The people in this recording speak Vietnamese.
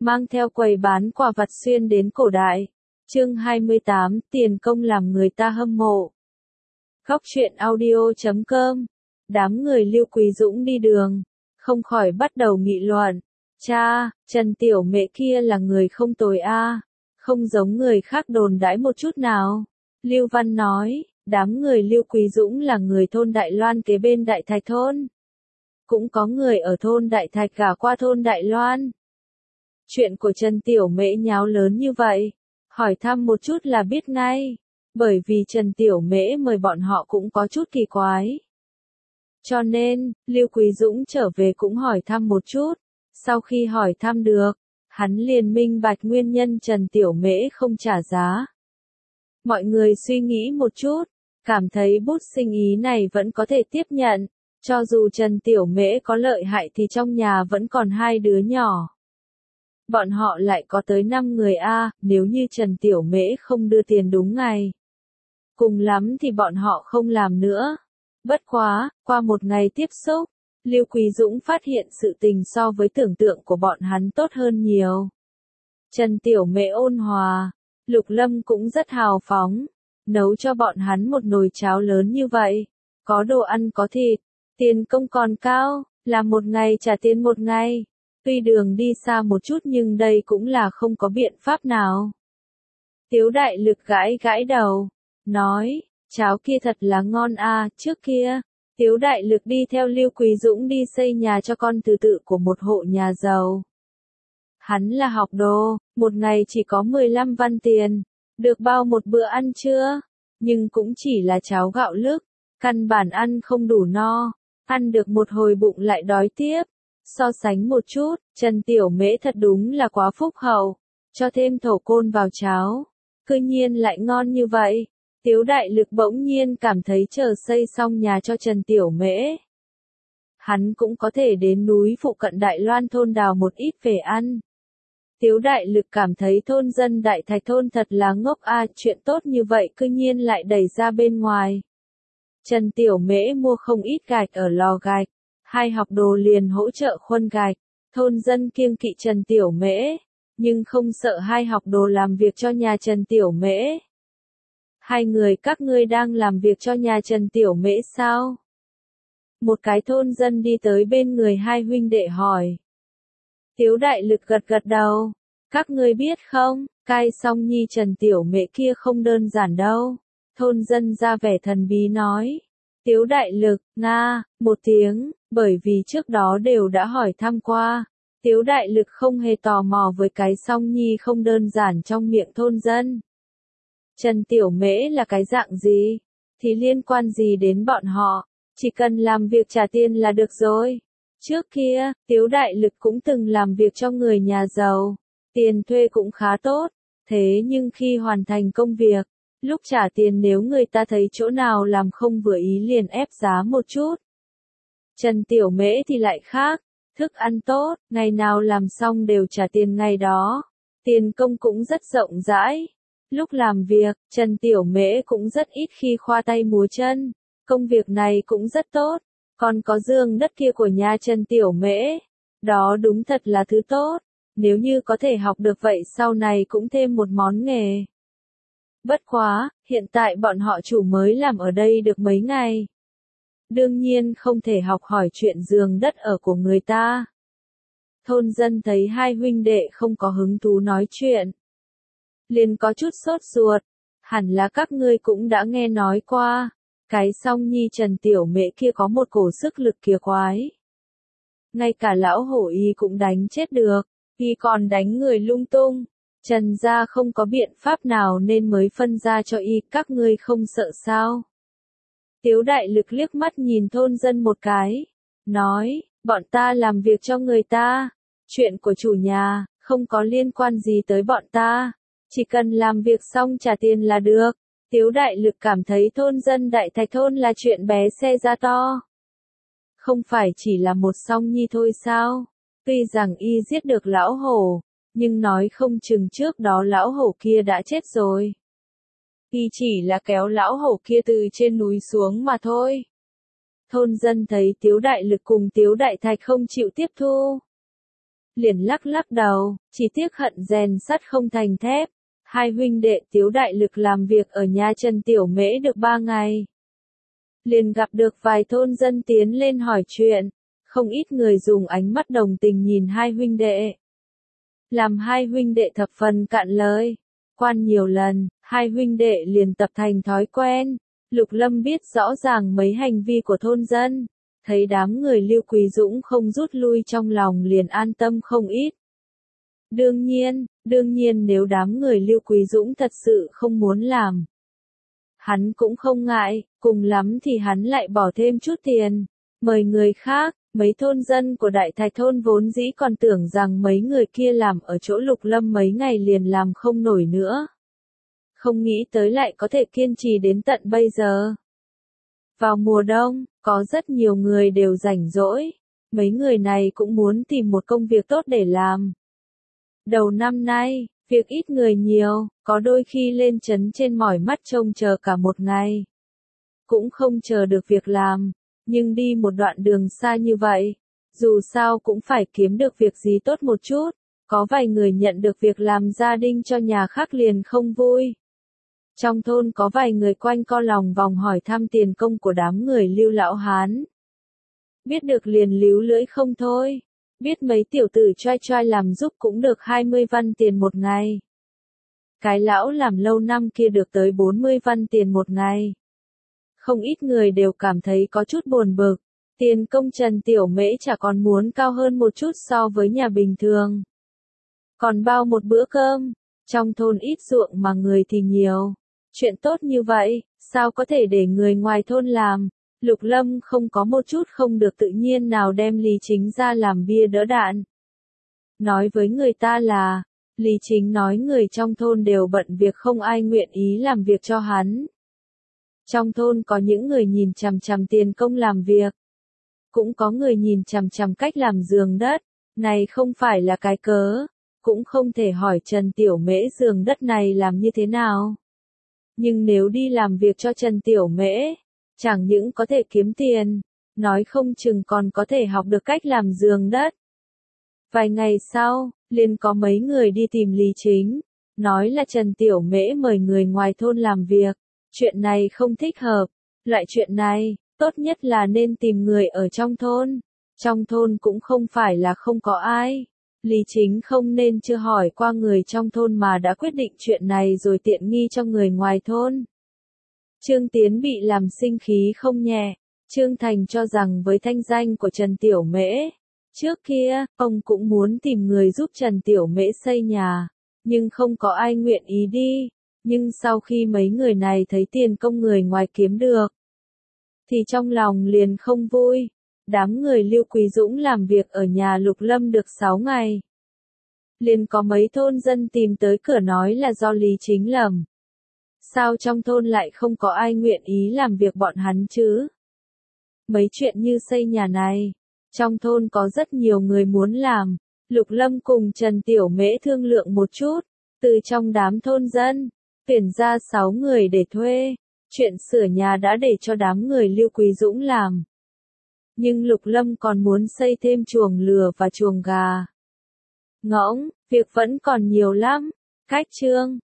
mang theo quầy bán quà vặt xuyên đến cổ đại. Chương 28, tiền công làm người ta hâm mộ. Góc truyện audio.com. Đám người Lưu Quý Dũng đi đường, không khỏi bắt đầu nghị luận. Cha, Trần Tiểu Mễ kia là người không tồi a, không giống người khác đồn đãi một chút nào. Lưu Văn nói, đám người Lưu Quý Dũng là người thôn Đại Loan kế bên Đại Thạch thôn. Cũng có người ở thôn Đại Thạch gả qua thôn Đại Loan. Chuyện của Trần Tiểu Mễ nháo lớn như vậy, hỏi thăm một chút là biết ngay, bởi vì Trần Tiểu Mễ mời bọn họ cũng có chút kỳ quái. Cho nên, Lưu Quý Dũng trở về cũng hỏi thăm một chút, sau khi hỏi thăm được, hắn liền minh bạch nguyên nhân Trần Tiểu Mễ không trả giá. Mọi người suy nghĩ một chút, cảm thấy bút sinh ý này vẫn có thể tiếp nhận, cho dù Trần Tiểu Mễ có lợi hại thì trong nhà vẫn còn 2 đứa nhỏ. Bọn họ lại có tới 5 người a, nếu như Trần Tiểu Mễ không đưa tiền đúng ngày. Cùng lắm thì bọn họ không làm nữa. Bất quá, qua một ngày tiếp xúc, Lưu Quý Dũng phát hiện sự tình so với tưởng tượng của bọn hắn tốt hơn nhiều. Trần Tiểu Mễ ôn hòa, Lục Lâm cũng rất hào phóng, nấu cho bọn hắn một nồi cháo lớn như vậy, có đồ ăn có thịt, tiền công còn cao, làm một ngày trả tiền một ngày. Tuy đường đi xa một chút nhưng đây cũng là không có biện pháp nào. Tiếu Đại Lực gãi gãi đầu, nói, cháo kia thật là ngon a, trước kia, Tiếu Đại Lực đi theo Lưu Quý Dũng đi xây nhà cho con thứ tự của một hộ nhà giàu. Hắn là học đồ, một ngày chỉ có 15 văn tiền, được bao một bữa ăn trưa, nhưng cũng chỉ là cháo gạo lứt, căn bản ăn không đủ no, ăn được một hồi bụng lại đói tiếp. So sánh một chút, Trần Tiểu Mễ thật đúng là quá phúc hậu, cho thêm thổ côn vào cháo, cư nhiên lại ngon như vậy. Tiếu Đại Lực bỗng nhiên cảm thấy chờ xây xong nhà cho Trần Tiểu Mễ, hắn cũng có thể đến núi phụ cận Đại Loan thôn đào một ít về ăn. Tiếu Đại Lực cảm thấy thôn dân Đại Thạch thôn thật là ngốc a, chuyện tốt như vậy cư nhiên lại đẩy ra bên ngoài. Trần Tiểu Mễ mua không ít gạch ở lò gạch, 2 học đồ liền hỗ trợ khuân gạch. Thôn dân kiêng kỵ Trần Tiểu Mễ, nhưng không sợ 2 học đồ làm việc cho nhà Trần Tiểu Mễ. 2 người các ngươi đang làm việc cho nhà Trần Tiểu Mễ sao? Một cái thôn dân đi tới bên người 2 huynh đệ hỏi. Tiếu Đại Lực gật gật đầu. Các ngươi biết không, cai song nhi Trần Tiểu Mễ kia không đơn giản đâu. Thôn dân ra vẻ thần bí nói. Tiếu Đại Lực, nga, một tiếng, bởi vì trước đó đều đã hỏi thăm qua. Tiếu Đại Lực không hề tò mò với cái song nhi không đơn giản trong miệng thôn dân. Trần Tiểu Mễ là cái dạng gì, thì liên quan gì đến bọn họ, chỉ cần làm việc trả tiền là được rồi. Trước kia, Tiếu Đại Lực cũng từng làm việc cho người nhà giàu, tiền thuê cũng khá tốt, thế nhưng khi hoàn thành công việc, lúc trả tiền nếu người ta thấy chỗ nào làm không vừa ý liền ép giá một chút. Trần Tiểu Mễ thì lại khác, thức ăn tốt, ngày nào làm xong đều trả tiền ngày đó, tiền công cũng rất rộng rãi. Lúc làm việc, Trần Tiểu Mễ cũng rất ít khi khoa tay múa chân, công việc này cũng rất tốt, còn có giường đất kia của nhà Trần Tiểu Mễ, đó đúng thật là thứ tốt, nếu như có thể học được vậy sau này cũng thêm một món nghề. Bất quá, hiện tại bọn họ chủ mới làm ở đây được mấy ngày. Đương nhiên không thể học hỏi chuyện giường đất ở của người ta. Thôn dân thấy 2 huynh đệ không có hứng thú nói chuyện, liền có chút sốt ruột, hẳn là các ngươi cũng đã nghe nói qua, cái song nhi Trần Tiểu Mễ kia có một cổ sức lực kia quái. Ngay cả lão hổ y cũng đánh chết được, y còn đánh người lung tung, Trần gia không có biện pháp nào nên mới phân ra cho y, các ngươi không sợ sao? Tiếu Đại Lực liếc mắt nhìn thôn dân một cái, nói, bọn ta làm việc cho người ta, chuyện của chủ nhà, không có liên quan gì tới bọn ta. Chỉ cần làm việc xong trả tiền là được. Tiếu Đại Lực cảm thấy thôn dân Đại Thạch thôn là chuyện bé xe ra to. Không phải chỉ là một song nhi thôi sao? Tuy rằng y giết được lão hổ, nhưng nói không chừng trước đó lão hổ kia đã chết rồi. Y chỉ là kéo lão hổ kia từ trên núi xuống mà thôi. Thôn dân thấy Tiếu Đại Lực cùng Tiếu Đại Thạch không chịu tiếp thu. liền lắc lắc đầu, chỉ tiếc hận rèn sắt không thành thép. Hai huynh đệ Tiếu đại lực làm việc ở nhà Trần Tiểu Mễ được 3 ngày. Liền gặp được vài thôn dân tiến lên hỏi chuyện, không ít người dùng ánh mắt đồng tình nhìn hai huynh đệ. Làm hai huynh đệ thập phần cạn lời, quan nhiều lần, hai huynh đệ liền tập thành thói quen. Lục Lâm biết rõ ràng mấy hành vi của thôn dân, thấy đám người Lưu Quý Dũng không rút lui trong lòng liền an tâm không ít. Đương nhiên nếu đám người Lưu Quý Dũng thật sự không muốn làm, hắn cũng không ngại, cùng lắm thì hắn lại bỏ thêm chút tiền, mời người khác. Mấy thôn dân của Đại Thạch thôn vốn dĩ còn tưởng rằng mấy người kia làm ở chỗ Lục Lâm mấy ngày liền làm không nổi nữa. Không nghĩ tới lại có thể kiên trì đến tận bây giờ. Vào mùa đông, có rất nhiều người đều rảnh rỗi. Mấy người này cũng muốn tìm một công việc tốt để làm. Đầu năm nay, việc ít người nhiều, có đôi khi lên trấn trên mỏi mắt trông chờ cả một ngày. Cũng không chờ được việc làm. Nhưng đi một đoạn đường xa như vậy, dù sao cũng phải kiếm được việc gì tốt một chút, có vài người nhận được việc làm gia đình cho nhà khác liền không vui. Trong thôn có vài người quanh co lòng vòng hỏi thăm tiền công của đám người Lưu lão hán. Biết được liền líu lưỡi không thôi, biết mấy tiểu tử choai choai làm giúp cũng được 20 văn tiền một ngày. Cái lão làm lâu năm kia được tới 40 văn tiền một ngày. Không ít người đều cảm thấy có chút buồn bực, tiền công Trần Tiểu Mễ chả còn muốn cao hơn một chút so với nhà bình thường. Còn bao một bữa cơm, trong thôn ít ruộng mà người thì nhiều. Chuyện tốt như vậy, sao có thể để người ngoài thôn làm? Lục Lâm không có một chút không được tự nhiên nào đem Lý Chính ra làm bia đỡ đạn. Nói với người ta là, Lý Chính nói người trong thôn đều bận việc không ai nguyện ý làm việc cho hắn. Trong thôn có những người nhìn chằm chằm tiền công làm việc. Cũng có người nhìn chằm chằm cách làm giường đất. Này không phải là cái cớ. Cũng không thể hỏi Trần Tiểu Mễ giường đất này làm như thế nào. Nhưng nếu đi làm việc cho Trần Tiểu Mễ, chẳng những có thể kiếm tiền, nói không chừng còn có thể học được cách làm giường đất. Vài ngày sau, liền có mấy người đi tìm Lý Chính, nói là Trần Tiểu Mễ mời người ngoài thôn làm việc. Chuyện này không thích hợp. Loại chuyện này, tốt nhất là nên tìm người ở trong thôn. Trong thôn cũng không phải là không có ai. Lý Chính không nên chưa hỏi qua người trong thôn mà đã quyết định chuyện này rồi tiện nghi cho người ngoài thôn. Trương Tiến bị làm sinh khí không nhẹ. Trương Thành cho rằng với thanh danh của Trần Tiểu Mễ, trước kia, ông cũng muốn tìm người giúp Trần Tiểu Mễ xây nhà, nhưng không có ai nguyện ý đi. Nhưng sau khi mấy người này thấy tiền công người ngoài kiếm được, thì trong lòng liền không vui. Đám người Lưu Quý Dũng làm việc ở nhà Lục Lâm được 6 ngày. Liền có mấy thôn dân tìm tới cửa nói là do Lý Chính lầm. Sao trong thôn lại không có ai nguyện ý làm việc bọn hắn chứ? Mấy chuyện như xây nhà này, trong thôn có rất nhiều người muốn làm. Lục Lâm cùng Trần Tiểu Mễ thương lượng một chút, từ trong đám thôn dân, tuyển ra 6 người để thuê. Chuyện sửa nhà đã để cho đám người Lưu Quý Dũng làm. Nhưng Lục Lâm còn muốn xây thêm chuồng lừa và chuồng gà. Ngỗng, việc vẫn còn nhiều lắm. Cách chương